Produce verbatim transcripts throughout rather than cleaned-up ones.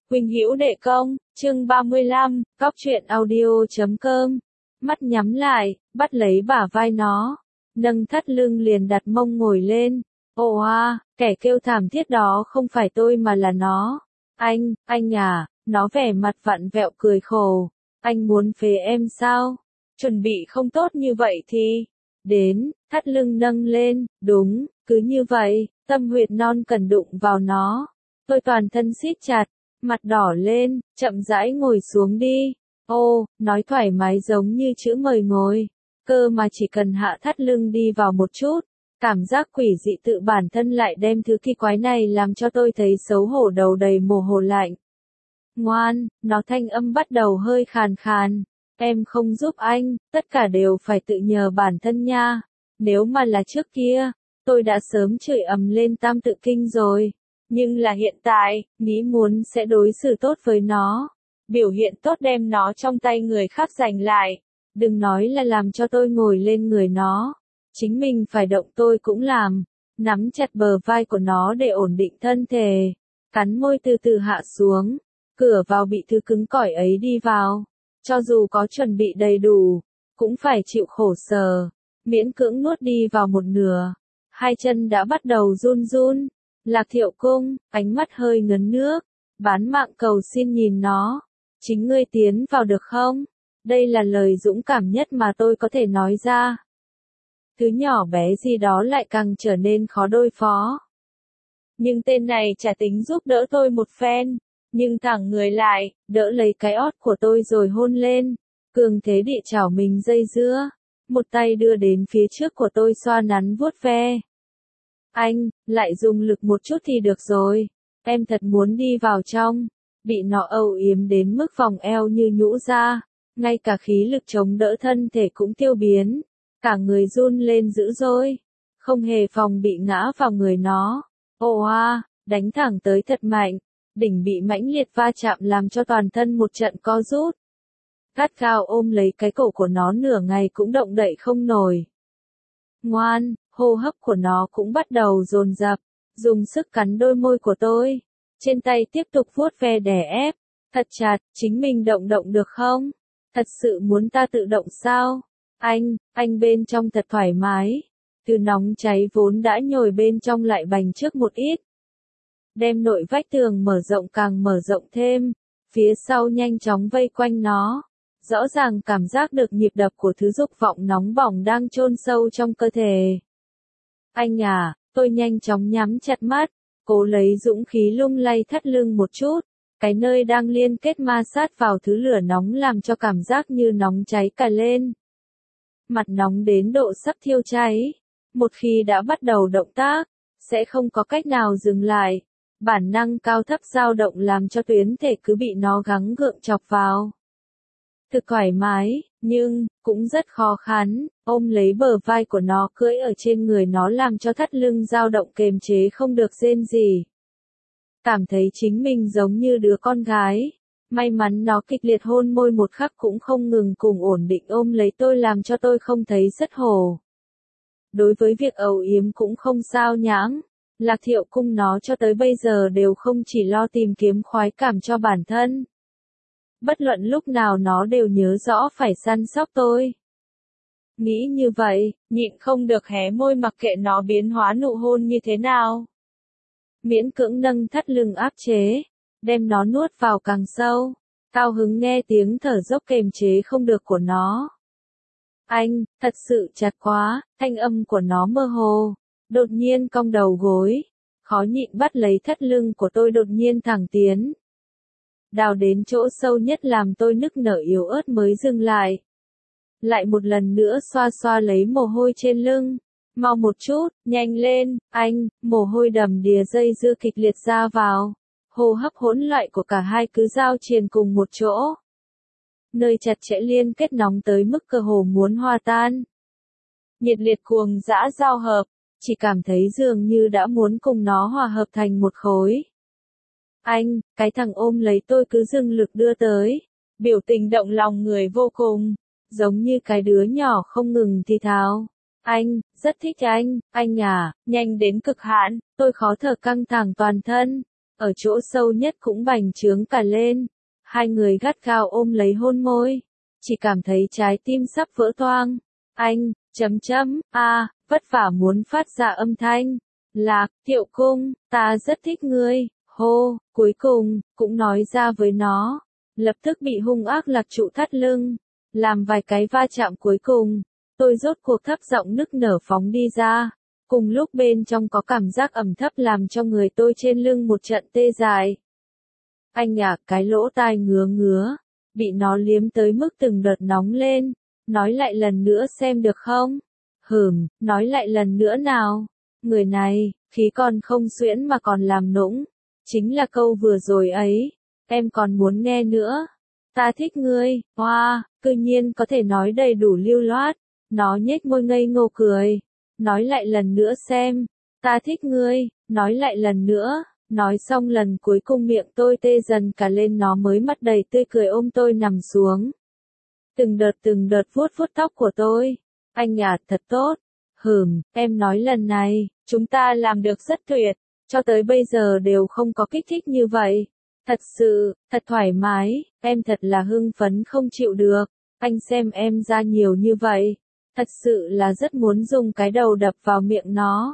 Huỳnh Hữu Đệ Công, chương ba mươi lăm, cóc truyện audio chấm com. Mắt nhắm lại, bắt lấy bả vai nó, nâng thắt lưng liền đặt mông ngồi lên. Ồ a, kẻ kêu thảm thiết đó không phải tôi mà là nó. Anh, anh à, nó vẻ mặt vặn vẹo cười khổ. Anh muốn phế em sao? Chuẩn bị không tốt như vậy thì... Đến, thắt lưng nâng lên, đúng, cứ như vậy, tâm huyệt non cần đụng vào nó. Tôi toàn thân siết chặt, mặt đỏ lên, chậm rãi ngồi xuống đi. Ô, nói thoải mái giống như chữ mời ngồi. Cơ mà chỉ cần hạ thắt lưng đi vào một chút. Cảm giác quỷ dị tự bản thân lại đem thứ kỳ quái này làm cho tôi thấy xấu hổ đầu đầy mồ hôi lạnh. Ngoan, nó thanh âm bắt đầu hơi khàn khàn. Em không giúp anh, tất cả đều phải tự nhờ bản thân nha. Nếu mà là trước kia, tôi đã sớm chửi ầm lên tam tự kinh rồi. Nhưng là hiện tại, nghĩ muốn sẽ đối xử tốt với nó. Biểu hiện tốt đem nó trong tay người khác giành lại. Đừng nói là làm cho tôi ngồi lên người nó. Chính mình phải động tôi cũng làm. Nắm chặt bờ vai của nó để ổn định thân thể. Cắn môi từ từ hạ xuống. Cửa vào bị thứ cứng cỏi ấy đi vào. Cho dù có chuẩn bị đầy đủ, cũng phải chịu khổ sở. Miễn cưỡng nuốt đi vào một nửa. Hai chân đã bắt đầu run run. Lạc Thiệu Cung, ánh mắt hơi ngấn nước. Bán mạng cầu xin nhìn nó. Chính ngươi tiến vào được không? Đây là lời dũng cảm nhất mà tôi có thể nói ra. Thứ nhỏ bé gì đó lại càng trở nên khó đối phó. Nhưng tên này chả tính giúp đỡ tôi một phen. Nhưng thẳng người lại, đỡ lấy cái ót của tôi rồi hôn lên. Cường thế địa chảo mình dây dưa. Một tay đưa đến phía trước của tôi xoa nắn vuốt ve. Anh, lại dùng lực một chút thì được rồi. Em thật muốn đi vào trong. Bị nó âu yếm đến mức vòng eo như nhũ ra. Ngay cả khí lực chống đỡ thân thể cũng tiêu biến. Cả người run lên dữ dội. Không hề phòng bị ngã vào người nó. Ồ a, đánh thẳng tới thật mạnh. Đỉnh bị mãnh liệt va chạm làm cho toàn thân một trận co rút. Gắt gao ôm lấy cái cổ của nó nửa ngày cũng động đậy không nổi. Ngoan, hô hấp của nó cũng bắt đầu dồn dập, dùng sức cắn đôi môi của tôi. Trên tay tiếp tục vuốt ve đè ép. Thật chặt, chính mình động động được không? Thật sự muốn ta tự động sao? Anh, anh bên trong thật thoải mái. Từ nóng cháy vốn đã nhồi bên trong lại bành trước một ít. Đem nội vách tường mở rộng càng mở rộng thêm. Phía sau nhanh chóng vây quanh nó. Rõ ràng cảm giác được nhịp đập của thứ dục vọng nóng bỏng đang chôn sâu trong cơ thể. Anh à, tôi nhanh chóng nhắm chặt mắt, cố lấy dũng khí lung lay thắt lưng một chút. Cái nơi đang liên kết ma sát vào thứ lửa nóng làm cho cảm giác như nóng cháy cả lên. Mặt nóng đến độ sắp thiêu cháy. Một khi đã bắt đầu động tác, sẽ không có cách nào dừng lại. Bản năng cao thấp dao động làm cho tuyến thể cứ bị nó gắng gượng chọc vào. Thực thoải mái, nhưng, cũng rất khó khăn, ôm lấy bờ vai của nó cưỡi ở trên người nó làm cho thắt lưng dao động kềm chế không được rên gì. Cảm thấy chính mình giống như đứa con gái. May mắn nó kịch liệt hôn môi một khắc cũng không ngừng cùng ổn định ôm lấy tôi làm cho tôi không thấy rất hổ. Đối với việc âu yếm cũng không sao nhãng. Lạc Thiệu Cung nó cho tới bây giờ đều không chỉ lo tìm kiếm khoái cảm cho bản thân. Bất luận lúc nào nó đều nhớ rõ phải săn sóc tôi. Nghĩ như vậy, nhịn không được hé môi mặc kệ nó biến hóa nụ hôn như thế nào. Miễn cưỡng nâng thắt lưng áp chế, đem nó nuốt vào càng sâu. Cao hứng nghe tiếng thở dốc kềm chế không được của nó. Anh, thật sự chặt quá, thanh âm của nó mơ hồ. Đột nhiên cong đầu gối, khó nhịn bắt lấy thắt lưng của tôi đột nhiên thẳng tiến. Đào đến chỗ sâu nhất làm tôi nức nở yếu ớt mới dừng lại. Lại một lần nữa xoa xoa lấy mồ hôi trên lưng. Mau một chút, nhanh lên, anh, mồ hôi đầm đìa dây dưa kịch liệt ra vào. Hô hấp hỗn loạn của cả hai cứ giao triền cùng một chỗ. Nơi chặt chẽ liên kết nóng tới mức cơ hồ muốn hòa tan. Nhiệt liệt cuồng dã giao hợp. Chỉ cảm thấy dường như đã muốn cùng nó hòa hợp thành một khối. Anh, cái thằng ôm lấy tôi cứ dừng lực đưa tới. Biểu tình động lòng người vô cùng. Giống như cái đứa nhỏ không ngừng thì thào. Anh, rất thích anh, anh à, nhanh đến cực hạn, tôi khó thở căng thẳng toàn thân. ở chỗ sâu nhất cũng bành trướng cả lên. Hai người gắt gao ôm lấy hôn môi, chỉ cảm thấy trái tim sắp vỡ toang. Anh, chấm chấm, a, vất vả muốn phát ra âm thanh. Lạc, Thiệu Cung, ta rất thích ngươi, hô, cuối cùng, cũng nói ra với nó. Lập tức bị hung ác Lạc trụ thắt lưng, làm vài cái va chạm cuối cùng. Tôi rốt cuộc thấp giọng nức nở phóng đi ra. Cùng lúc bên trong có cảm giác ẩm thấp làm cho người tôi trên lưng một trận tê dại. Anh à, cái lỗ tai ngứa ngứa, bị nó liếm tới mức từng đợt nóng lên. Nói lại lần nữa xem được không? Hừm, nói lại lần nữa nào. Người này, khí còn không xuyễn mà còn làm nũng. Chính là câu vừa rồi ấy. Em còn muốn nghe nữa. Ta thích ngươi, hoa, wow, cư nhiên có thể nói đầy đủ lưu loát. Nó nhếch môi ngây ngô cười. Nói lại lần nữa xem. Ta thích ngươi, nói lại lần nữa. Nói xong lần cuối cùng miệng tôi tê dần cả lên, nó mới mắt đầy tươi cười ôm tôi nằm xuống. Từng đợt từng đợt vuốt vuốt tóc của tôi. Anh à, thật tốt. Hừm, em nói lần này, chúng ta làm được rất tuyệt. Cho tới bây giờ đều không có kích thích như vậy. Thật sự, thật thoải mái, em thật là hưng phấn không chịu được. Anh xem em ra nhiều như vậy. Thật sự là rất muốn dùng cái đầu đập vào miệng nó.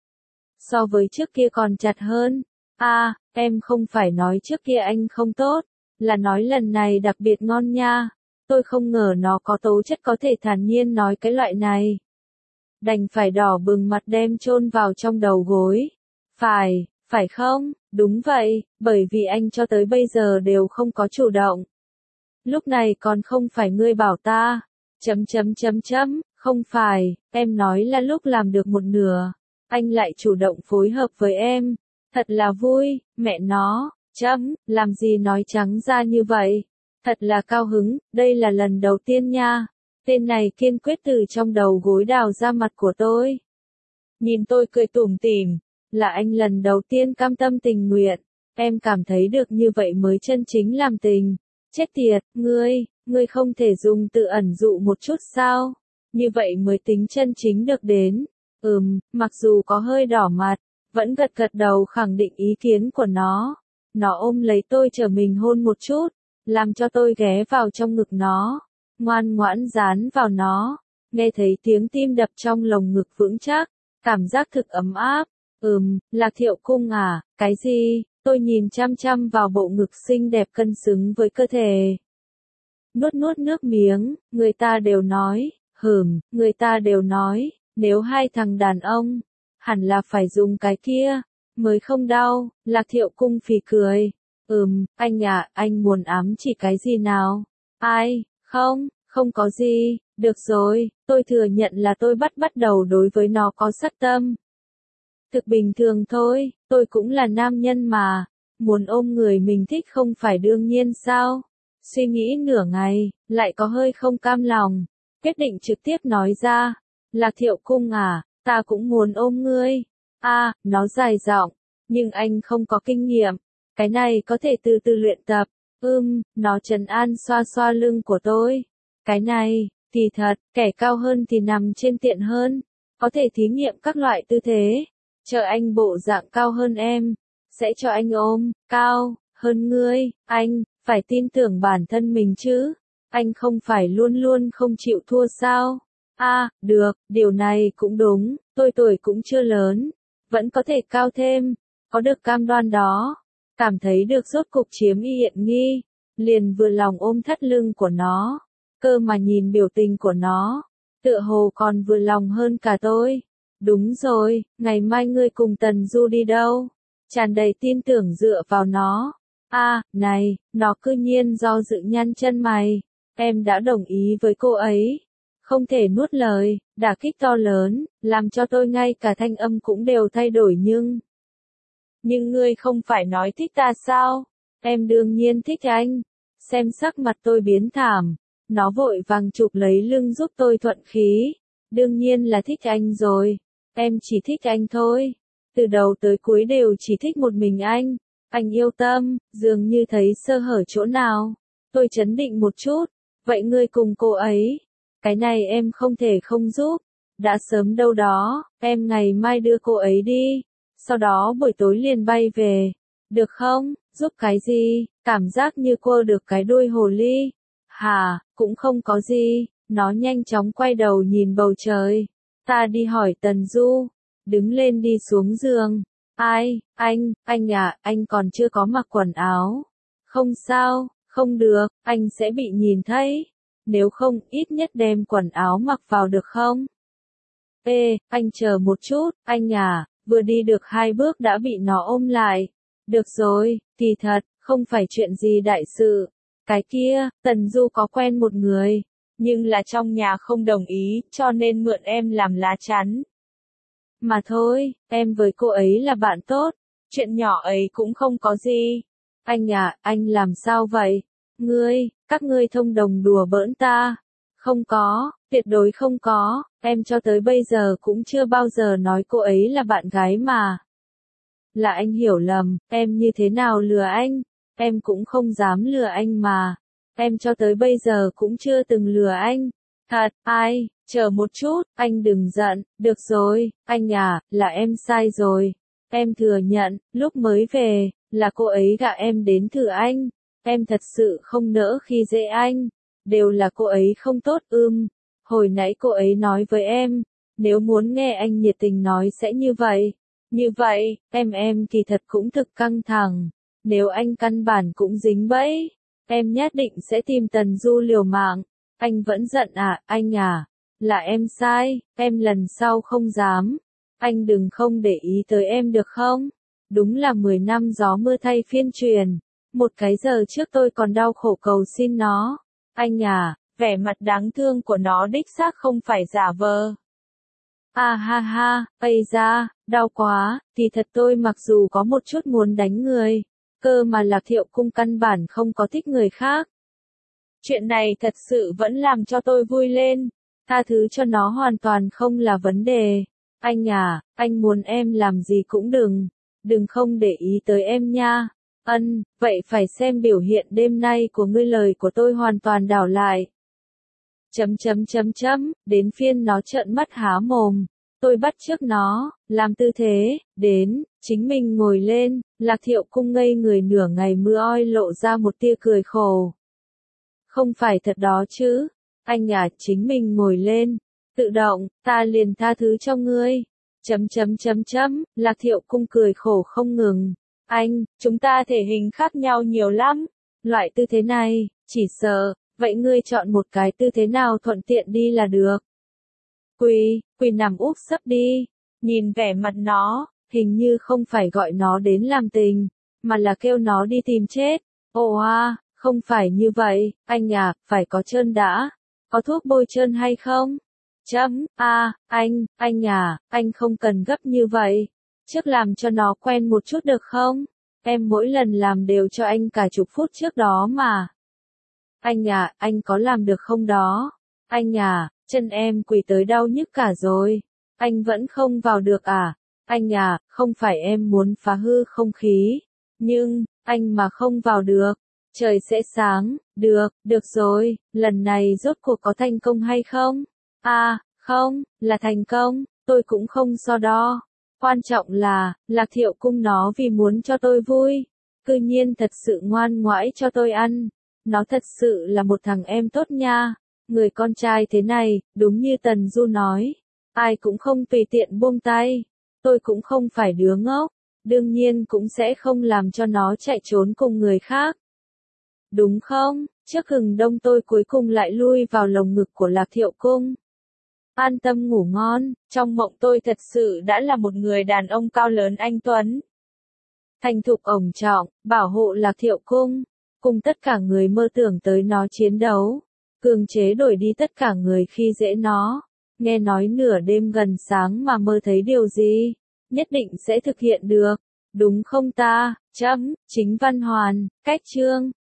So với trước kia còn chặt hơn. À, em không phải nói trước kia anh không tốt, là nói lần này đặc biệt ngon nha. Tôi không ngờ nó có tố chất có thể thản nhiên nói cái loại này. Đành phải đỏ bừng mặt đem chôn vào trong đầu gối. Phải, phải không? Đúng vậy, bởi vì anh cho tới bây giờ đều không có chủ động. Lúc này còn không phải ngươi bảo ta. Chấm chấm chấm chấm, không phải, em nói là lúc làm được một nửa. Anh lại chủ động phối hợp với em. Thật là vui, mẹ nó, chấm, làm gì nói trắng ra như vậy. Thật là cao hứng, đây là lần đầu tiên nha. Tên này kiên quyết từ trong đầu gối đào ra mặt của tôi. Nhìn tôi cười tủm tỉm, là anh lần đầu tiên cam tâm tình nguyện. Em cảm thấy được như vậy mới chân chính làm tình. Chết tiệt, ngươi, ngươi không thể dùng từ ẩn dụ một chút sao? Như vậy mới tính chân chính được đến. Ừm, mặc dù có hơi đỏ mặt, vẫn gật gật đầu khẳng định ý kiến của nó. Nó ôm lấy tôi chờ mình hôn một chút, làm cho tôi ghé vào trong ngực nó, ngoan ngoãn dán vào nó, nghe thấy tiếng tim đập trong lồng ngực vững chắc, cảm giác thực ấm áp. Ừm, Lạc Thiệu Cung à, cái gì? Tôi nhìn chăm chăm vào bộ ngực xinh đẹp cân xứng với cơ thể. Nuốt nuốt nước miếng, người ta đều nói, hừm, người ta đều nói, nếu hai thằng đàn ông, hẳn là phải dùng cái kia, mới không đau. Lạc Thiệu Cung phì cười. Ừm, anh à, anh muốn ám chỉ cái gì nào? Ai, không, không có gì, được rồi, tôi thừa nhận là tôi bắt bắt đầu đối với nó có sát tâm. Thực bình thường thôi, tôi cũng là nam nhân mà, muốn ôm người mình thích không phải đương nhiên sao? Suy nghĩ nửa ngày, lại có hơi không cam lòng, quyết định trực tiếp nói ra. Lạc Thiệu Cung à, ta cũng muốn ôm ngươi. À, nó dài giọng, nhưng anh không có kinh nghiệm. Cái này có thể từ từ luyện tập. Ưm, nó trấn an xoa xoa lưng của tôi. Cái này, thì thật, kẻ cao hơn thì nằm trên tiện hơn. Có thể thí nghiệm các loại tư thế. Chờ anh bộ dạng cao hơn em, sẽ cho anh ôm, cao, hơn ngươi. Anh, phải tin tưởng bản thân mình chứ. Anh không phải luôn luôn không chịu thua sao? À, được, điều này cũng đúng, tôi tuổi cũng chưa lớn. Vẫn có thể cao thêm, có được cam đoan đó. Cảm thấy được rốt cục chiếm tiện nghi, liền vừa lòng ôm thắt lưng của nó. Cơ mà nhìn biểu tình của nó, tựa hồ còn vừa lòng hơn cả tôi. Đúng rồi, ngày mai ngươi cùng Tần Du đi đâu? Tràn đầy tin tưởng dựa vào nó. À, này, nó cư nhiên do dự nhăn chân mày. Em đã đồng ý với cô ấy. Không thể nuốt lời, đả kích to lớn, làm cho tôi ngay cả thanh âm cũng đều thay đổi nhưng... Nhưng ngươi không phải nói thích ta sao? Em đương nhiên thích anh. Xem sắc mặt tôi biến thảm. Nó vội vàng chụp lấy lưng giúp tôi thuận khí. Đương nhiên là thích anh rồi. Em chỉ thích anh thôi. Từ đầu tới cuối đều chỉ thích một mình anh. Anh yêu Tâm, dường như thấy sơ hở chỗ nào. Tôi chấn định một chút. Vậy ngươi cùng cô ấy. Cái này em không thể không giúp. Đã sớm đâu đó, em ngày mai đưa cô ấy đi. Sau đó buổi tối liền bay về. Được không? Giúp cái gì? Cảm giác như cô được cái đuôi hồ ly. Hà, cũng không có gì. Nó nhanh chóng quay đầu nhìn bầu trời. Ta đi hỏi Tần Du. Đứng lên đi xuống giường. Ai, anh, anh à, anh còn chưa có mặc quần áo. Không sao, không được, anh sẽ bị nhìn thấy. Nếu không, ít nhất đem quần áo mặc vào được không? Ê, anh chờ một chút, anh à, vừa đi được hai bước đã bị nó ôm lại. Được rồi, kỳ thật, không phải chuyện gì đại sự. Cái kia, Tần Du có quen một người, nhưng là trong nhà không đồng ý, cho nên mượn em làm lá chắn. Mà thôi, em với cô ấy là bạn tốt, chuyện nhỏ ấy cũng không có gì. Anh à, anh làm sao vậy? Ngươi, các ngươi thông đồng đùa bỡn ta. Không có, tuyệt đối không có, em cho tới bây giờ cũng chưa bao giờ nói cô ấy là bạn gái mà. Là anh hiểu lầm, em như thế nào lừa anh? Em cũng không dám lừa anh mà. Em cho tới bây giờ cũng chưa từng lừa anh. Thật, ai, chờ một chút, anh đừng giận, được rồi, anh à, là em sai rồi. Em thừa nhận, lúc mới về, là cô ấy gạ em đến thử anh. Em thật sự không nỡ khi dễ anh. Đều là cô ấy không tốt ưm. Hồi nãy cô ấy nói với em, nếu muốn nghe anh nhiệt tình nói sẽ như vậy. Như vậy, em em kỳ thật cũng thực căng thẳng. Nếu anh căn bản cũng dính bẫy, em nhất định sẽ tìm Tần Du liều mạng. Anh vẫn giận à, anh à? Là em sai, em lần sau không dám. Anh đừng không để ý tới em được không? Đúng là mười năm gió mưa thay phiên truyền. Một cái giờ trước tôi còn đau khổ cầu xin nó. Anh à, vẻ mặt đáng thương của nó đích xác không phải giả vờ. À ha ha, ây da, đau quá, thì thật tôi mặc dù có một chút muốn đánh người, cơ mà Lạc Thiệu Cung căn bản không có thích người khác. Chuyện này thật sự vẫn làm cho tôi vui lên, tha thứ cho nó hoàn toàn không là vấn đề. Anh à, anh muốn em làm gì cũng đừng, đừng không để ý tới em nha. Ân, vậy phải xem biểu hiện đêm nay của ngươi, lời của tôi hoàn toàn đảo lại. Chấm chấm chấm chấm, đến phiên nó trợn mắt há mồm. Tôi bắt chước nó, làm tư thế, đến, chính mình ngồi lên, Lạc Thiệu Cung ngây người nửa ngày mưa oi lộ ra một tia cười khổ. Không phải thật đó chứ, anh à, chính mình ngồi lên, tự động, ta liền tha thứ cho ngươi. Chấm chấm chấm chấm, Lạc Thiệu Cung cười khổ không ngừng. Anh, chúng ta thể hình khác nhau nhiều lắm. Loại tư thế này, chỉ sợ, vậy ngươi chọn một cái tư thế nào thuận tiện đi là được. Quỳ, quỳ nằm úp sấp đi. Nhìn vẻ mặt nó, hình như không phải gọi nó đến làm tình, mà là kêu nó đi tìm chết. Ồ à, không phải như vậy, anh à, phải có trơn đã. Có thuốc bôi trơn hay không? Chấm, a, à, anh, anh à, anh không cần gấp như vậy. Trước làm cho nó quen một chút được không? Em mỗi lần làm đều cho anh cả chục phút trước đó mà. Anh à, anh có làm được không đó? Anh à, chân em quỳ tới đau nhức cả rồi. Anh vẫn không vào được à? Anh à, không phải em muốn phá hư không khí. Nhưng, anh mà không vào được. Trời sẽ sáng, được, được rồi, lần này rốt cuộc có thành công hay không? À, không, là thành công, tôi cũng không so đo. Quan trọng là, Lạc Thiệu Cung nó vì muốn cho tôi vui, cư nhiên thật sự ngoan ngoãy cho tôi ăn. Nó thật sự là một thằng em tốt nha. Người con trai thế này, đúng như Tần Du nói, ai cũng không tùy tiện buông tay. Tôi cũng không phải đứa ngốc, đương nhiên cũng sẽ không làm cho nó chạy trốn cùng người khác. Đúng không? Trước hừng đông tôi cuối cùng lại lui vào lồng ngực của Lạc Thiệu Cung. An tâm ngủ ngon, trong mộng tôi thật sự đã là một người đàn ông cao lớn anh tuấn. Thành thục ổng trọng, bảo hộ Lạc Thiệu Cung, cùng tất cả người mơ tưởng tới nó chiến đấu, cường chế đổi đi tất cả người khi dễ nó. Nghe nói nửa đêm gần sáng mà mơ thấy điều gì, nhất định sẽ thực hiện được, đúng không ta? Chấm, Chính Văn Hoàn, cách chương.